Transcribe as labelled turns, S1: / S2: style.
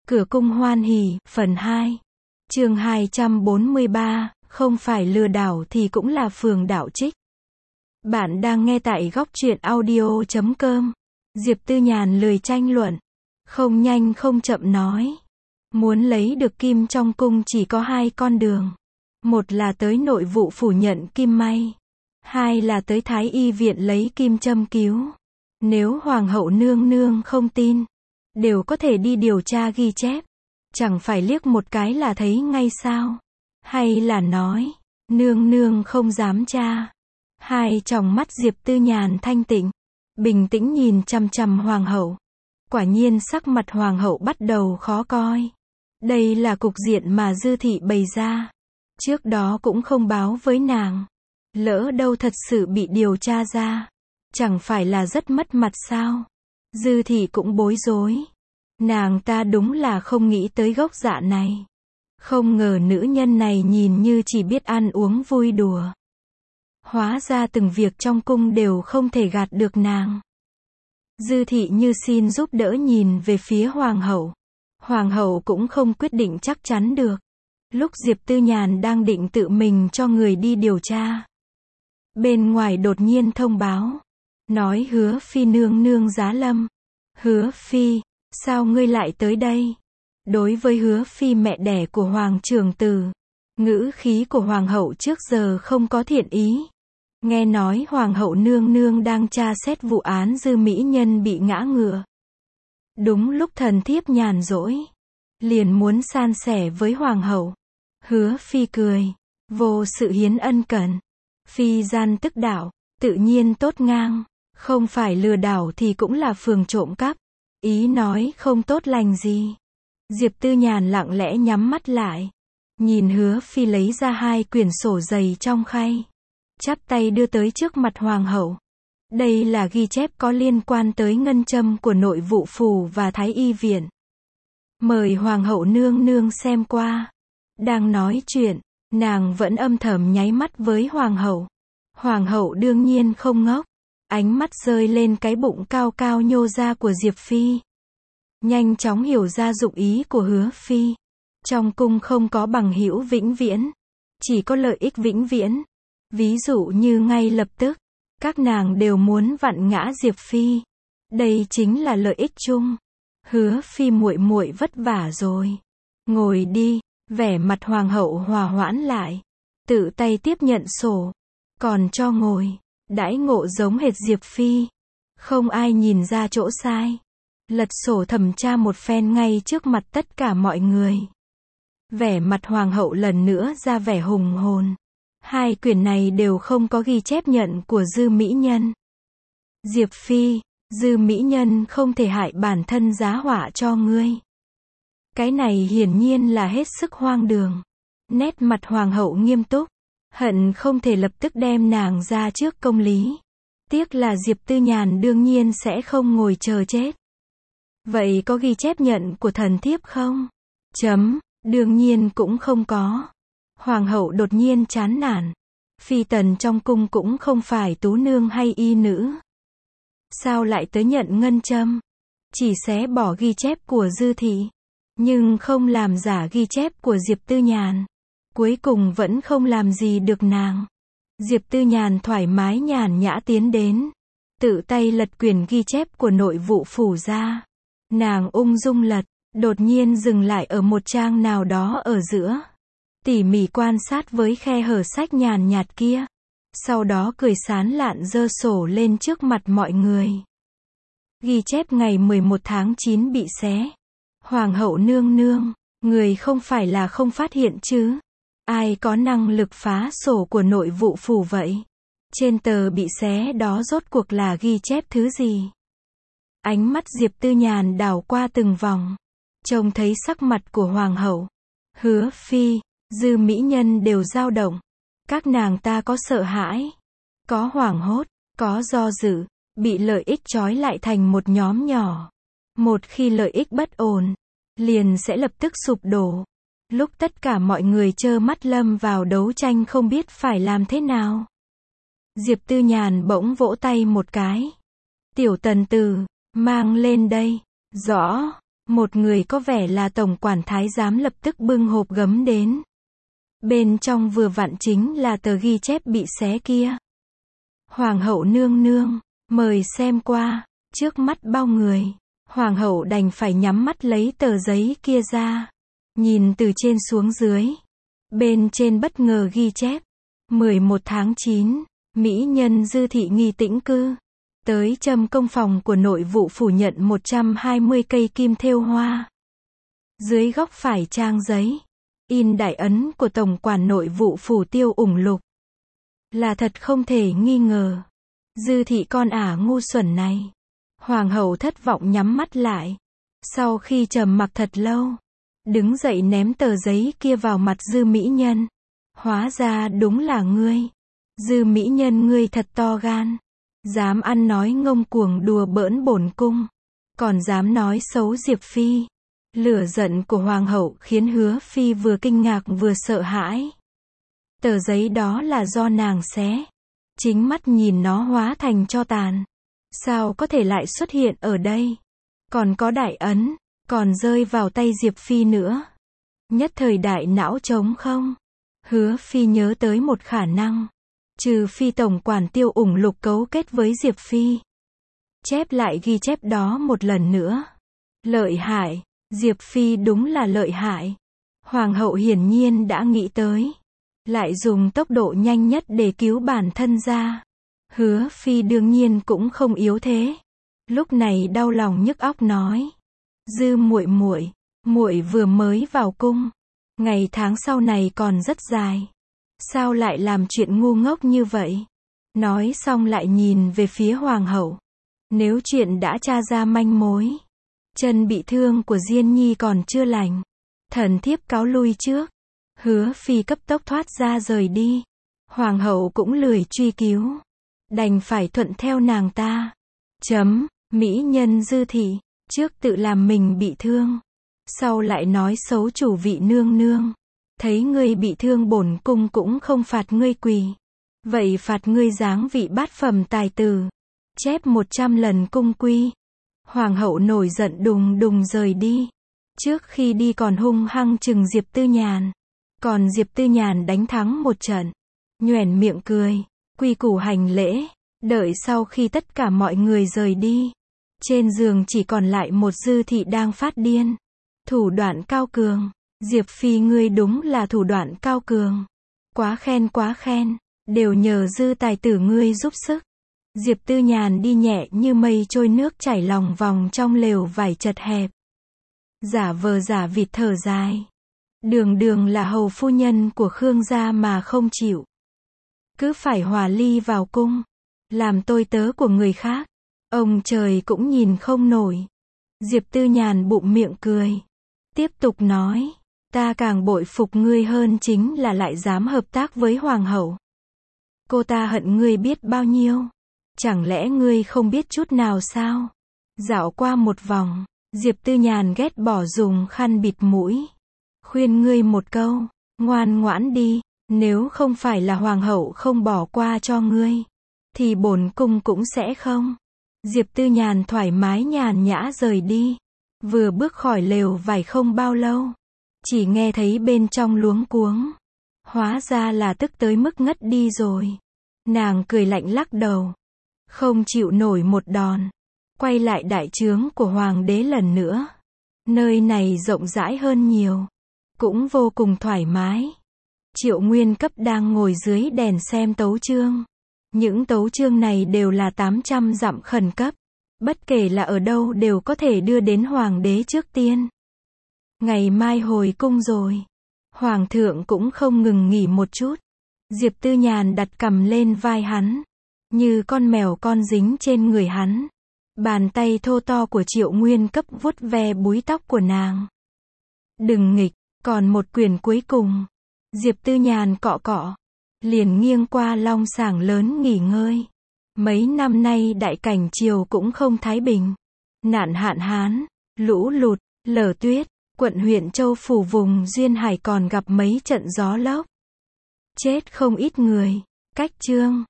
S1: Cửa cung hoan hỉ, phần 2. Chương 243, không phải lừa đảo thì cũng là phường đạo trích. Bạn đang nghe tại góc truyện audio.com. Diệp Tư Nhàn lười tranh luận, không nhanh không chậm nói. Muốn lấy được kim trong cung chỉ có hai con đường. Một là tới nội vụ phủ nhận kim may. Hai là tới Thái Y viện lấy kim châm cứu. Nếu Hoàng hậu nương nương không tin, đều có thể đi điều tra ghi chép. Chẳng phải liếc một cái là thấy ngay sao? Hay là nói, nương nương không dám tra? Hai tròng mắt Diệp Tư Nhàn thanh tịnh, bình tĩnh nhìn chằm chằm Hoàng hậu. Quả nhiên sắc mặt Hoàng hậu bắt đầu khó coi. Đây là cục diện mà Dư thị bày ra. Trước đó cũng không báo với nàng. Lỡ đâu thật sự bị điều tra ra, chẳng phải là rất mất mặt sao? Dư thị cũng bối rối. Nàng ta đúng là không nghĩ tới gốc dạ này. Không ngờ nữ nhân này nhìn như chỉ biết ăn uống vui đùa. Hóa ra từng việc trong cung đều không thể gạt được nàng. Dư thị như xin giúp đỡ nhìn về phía Hoàng hậu. Hoàng hậu cũng không quyết định chắc chắn được. Lúc Diệp Tư Nhàn đang định tự mình cho người đi điều tra, bên ngoài đột nhiên thông báo, nói Hứa phi nương nương giá lâm. Hứa phi, sao ngươi lại tới đây? Đối với Hứa phi mẹ đẻ của Hoàng trưởng tử, ngữ khí của Hoàng hậu trước giờ không có thiện ý. Nghe nói Hoàng hậu nương nương đang tra xét vụ án Dư mỹ nhân bị ngã ngựa. Đúng lúc thần thiếp nhàn rỗi, liền muốn san sẻ với Hoàng hậu. Hứa phi cười, vô sự hiến ân cần. Phi gian tức đạo, tự nhiên tốt ngang. Không phải lừa đảo thì cũng là phường trộm cắp. Ý nói không tốt lành gì. Diệp Tư Nhàn lặng lẽ nhắm mắt lại, nhìn Hứa phi lấy ra hai quyển sổ dày trong khay, chắp tay đưa tới trước mặt Hoàng hậu. Đây là ghi chép có liên quan tới ngân châm của nội vụ phủ và Thái Y viện. Mời Hoàng hậu nương nương xem qua. Đang nói chuyện, nàng vẫn âm thầm nháy mắt với Hoàng hậu. Hoàng hậu đương nhiên không ngốc. Ánh mắt rơi lên cái bụng cao cao nhô ra của Diệp phi. Nhanh chóng hiểu ra dụng ý của Hứa phi. Trong cung không có bằng hữu vĩnh viễn, chỉ có lợi ích vĩnh viễn. Ví dụ như ngay lập tức, các nàng đều muốn vặn ngã Diệp phi. Đây chính là lợi ích chung. Hứa phi muội muội vất vả rồi. Ngồi đi. Vẻ mặt Hoàng hậu hòa hoãn lại, tự tay tiếp nhận sổ, còn cho ngồi. Đãi ngộ giống hệt Diệp phi, không ai nhìn ra chỗ sai. Lật sổ thẩm tra một phen ngay trước mặt tất cả mọi người. Vẻ mặt Hoàng hậu lần nữa ra vẻ hùng hồn. Hai quyển này đều không có ghi chép nhận của Dư mỹ nhân. Diệp phi, Dư mỹ nhân không thể hại bản thân giá họa cho ngươi. Cái này hiển nhiên là hết sức hoang đường. Nét mặt Hoàng hậu nghiêm túc, hận không thể lập tức đem nàng ra trước công lý. Tiếc là Diệp Tư Nhàn đương nhiên sẽ không ngồi chờ chết. Vậy có ghi chép nhận của thần thiếp không? Đương nhiên cũng không có. Hoàng hậu đột nhiên chán nản. Phi tần trong cung cũng không phải tú nương hay y nữ. Sao lại tới nhận ngân châm? Chỉ xé bỏ ghi chép của Dư thị, nhưng không làm giả ghi chép của Diệp Tư Nhàn. Cuối cùng vẫn không làm gì được nàng. Diệp Tư Nhàn thoải mái nhàn nhã tiến đến, tự tay lật quyển ghi chép của nội vụ phủ ra. Nàng ung dung lật, đột nhiên dừng lại ở một trang nào đó ở giữa. Tỉ mỉ quan sát với khe hở sách nhàn nhạt kia. Sau đó cười sán lạn giơ sổ lên trước mặt mọi người. Ghi chép ngày 11 tháng 9 bị xé. Hoàng hậu nương nương, người không phải là không phát hiện chứ? Ai có năng lực phá sổ của nội vụ phủ vậy? Trên tờ bị xé đó rốt cuộc là ghi chép thứ gì? Ánh mắt Diệp Tư Nhàn đảo qua từng vòng, trông thấy sắc mặt của Hoàng hậu, Hứa phi, Dư mỹ nhân đều dao động. Các nàng ta có sợ hãi, có hoảng hốt, có do dự, bị lợi ích trói lại thành một nhóm nhỏ. Một khi lợi ích bất ổn, liền sẽ lập tức sụp đổ. Lúc tất cả mọi người trơ mắt lâm vào đấu tranh không biết phải làm thế nào, Diệp Tư Nhàn bỗng vỗ tay một cái. Tiểu tần tử, mang lên đây. Rõ. Một người có vẻ là tổng quản thái giám lập tức bưng hộp gấm đến. Bên trong vừa vặn chính là tờ ghi chép bị xé kia. Hoàng hậu nương nương, mời xem qua. Trước mắt bao người, hoàng hậu đành phải nhắm mắt lấy tờ giấy kia ra. Nhìn từ trên xuống dưới. Bên trên bất ngờ ghi chép. 11 tháng 9, mỹ nhân Dư Thị Nghi tĩnh cư. Tới Trâm công phòng của nội vụ phủ nhận 120 cây kim thêu hoa. Dưới góc phải trang giấy, in đại ấn của tổng quản nội vụ phủ Tiêu Ủng Lục. Là thật không thể nghi ngờ. Dư thị con ả ngu xuẩn này. Hoàng hậu thất vọng nhắm mắt lại. Sau khi trầm mặc thật lâu, đứng dậy ném tờ giấy kia vào mặt Dư mỹ nhân. Hóa ra đúng là ngươi. Dư mỹ nhân ngươi thật to gan. Dám ăn nói ngông cuồng đùa bỡn bổn cung. Còn dám nói xấu Diệp Phi. Lửa giận của hoàng hậu khiến Hứa Phi vừa kinh ngạc vừa sợ hãi. Tờ giấy đó là do nàng xé. Chính mắt nhìn nó hóa thành tro tàn. Sao có thể lại xuất hiện ở đây? Còn có đại ấn, còn rơi vào tay Diệp Phi nữa. Nhất thời đại não trống không? Hứa Phi nhớ tới một khả năng. Trừ phi tổng quản Tiêu Ủng Lục cấu kết với Diệp Phi. Chép lại ghi chép đó một lần nữa. Lợi hại, Diệp Phi đúng là lợi hại. Hoàng hậu hiển nhiên đã nghĩ tới. Lại dùng tốc độ nhanh nhất để cứu bản thân ra. Hứa Phi đương nhiên cũng không yếu thế. Lúc này đau lòng nhức óc nói. Dư muội muội, muội vừa mới vào cung. Ngày tháng sau này còn rất dài. Sao lại làm chuyện ngu ngốc như vậy? Nói xong lại nhìn về phía hoàng hậu. Nếu chuyện đã tra ra manh mối. Chân bị thương của Diên Nhi còn chưa lành. Thần thiếp cáo lui trước. Hứa Phi cấp tốc thoát ra rời đi. Hoàng hậu cũng lười truy cứu. Đành phải thuận theo nàng ta. Mỹ nhân Dư Thị. Trước tự làm mình bị thương. Sau lại nói xấu chủ vị nương nương. Thấy ngươi bị thương bổn cung cũng không phạt ngươi quỳ. Vậy phạt ngươi giáng vị bát phẩm tài tử. Chép 100 lần cung quy. Hoàng hậu nổi giận đùng đùng rời đi. Trước khi đi còn hung hăng chừng Diệp Tư Nhàn. Còn Diệp Tư Nhàn đánh thắng một trận. Nhoẻn miệng cười. Quy củ hành lễ. Đợi sau khi tất cả mọi người rời đi. Trên giường chỉ còn lại một Dư Thị đang phát điên. Thủ đoạn cao cường. Diệp Phi ngươi đúng là thủ đoạn cao cường. Quá khen. Đều nhờ Dư tài tử ngươi giúp sức. Diệp Tư Nhàn đi nhẹ như mây trôi nước chảy lòng vòng trong lều vải chật hẹp. Giả vờ giả vịt thở dài. Đường là hầu phu nhân của Khương gia mà không chịu. Cứ phải hòa ly vào cung. Làm tôi tớ của người khác. Ông trời cũng nhìn không nổi. Diệp Tư Nhàn bụng miệng cười. Tiếp tục nói. Ta càng bội phục ngươi hơn chính là lại dám hợp tác với hoàng hậu. Cô ta hận ngươi biết bao nhiêu. Chẳng lẽ ngươi không biết chút nào sao? Dạo qua một vòng, Diệp Tư Nhàn ghét bỏ dùng khăn bịt mũi. Khuyên ngươi một câu, ngoan ngoãn đi, nếu không phải là hoàng hậu không bỏ qua cho ngươi, thì bổn cung cũng sẽ không. Diệp Tư Nhàn thoải mái nhàn nhã rời đi. Vừa bước khỏi lều vải không bao lâu, chỉ nghe thấy bên trong luống cuống. Hóa ra là tức tới mức ngất đi rồi. Nàng cười lạnh lắc đầu. Không chịu nổi một đòn. Quay lại đại trướng của hoàng đế lần nữa. Nơi này rộng rãi hơn nhiều. Cũng vô cùng thoải mái. Triệu Nguyên Cấp đang ngồi dưới đèn xem tấu chương. Những tấu chương này đều là 800 dặm khẩn cấp. Bất kể là ở đâu đều có thể đưa đến hoàng đế trước tiên. Ngày mai hồi cung rồi. Hoàng thượng cũng không ngừng nghỉ một chút. Diệp Tư Nhàn đặt cằm lên vai hắn. Như con mèo con dính trên người hắn. Bàn tay thô to của Triệu Nguyên Cấp vuốt ve búi tóc của nàng. Đừng nghịch, còn một quyển cuối cùng. Diệp Tư Nhàn cọ cọ. Liền nghiêng qua long sàng lớn nghỉ ngơi. Mấy năm nay đại cảnh triều cũng không thái bình. Nạn hạn hán, lũ lụt, lở tuyết. Quận huyện Châu Phủ vùng Duyên Hải còn gặp mấy trận gió lốc. Chết không ít người. Cách chương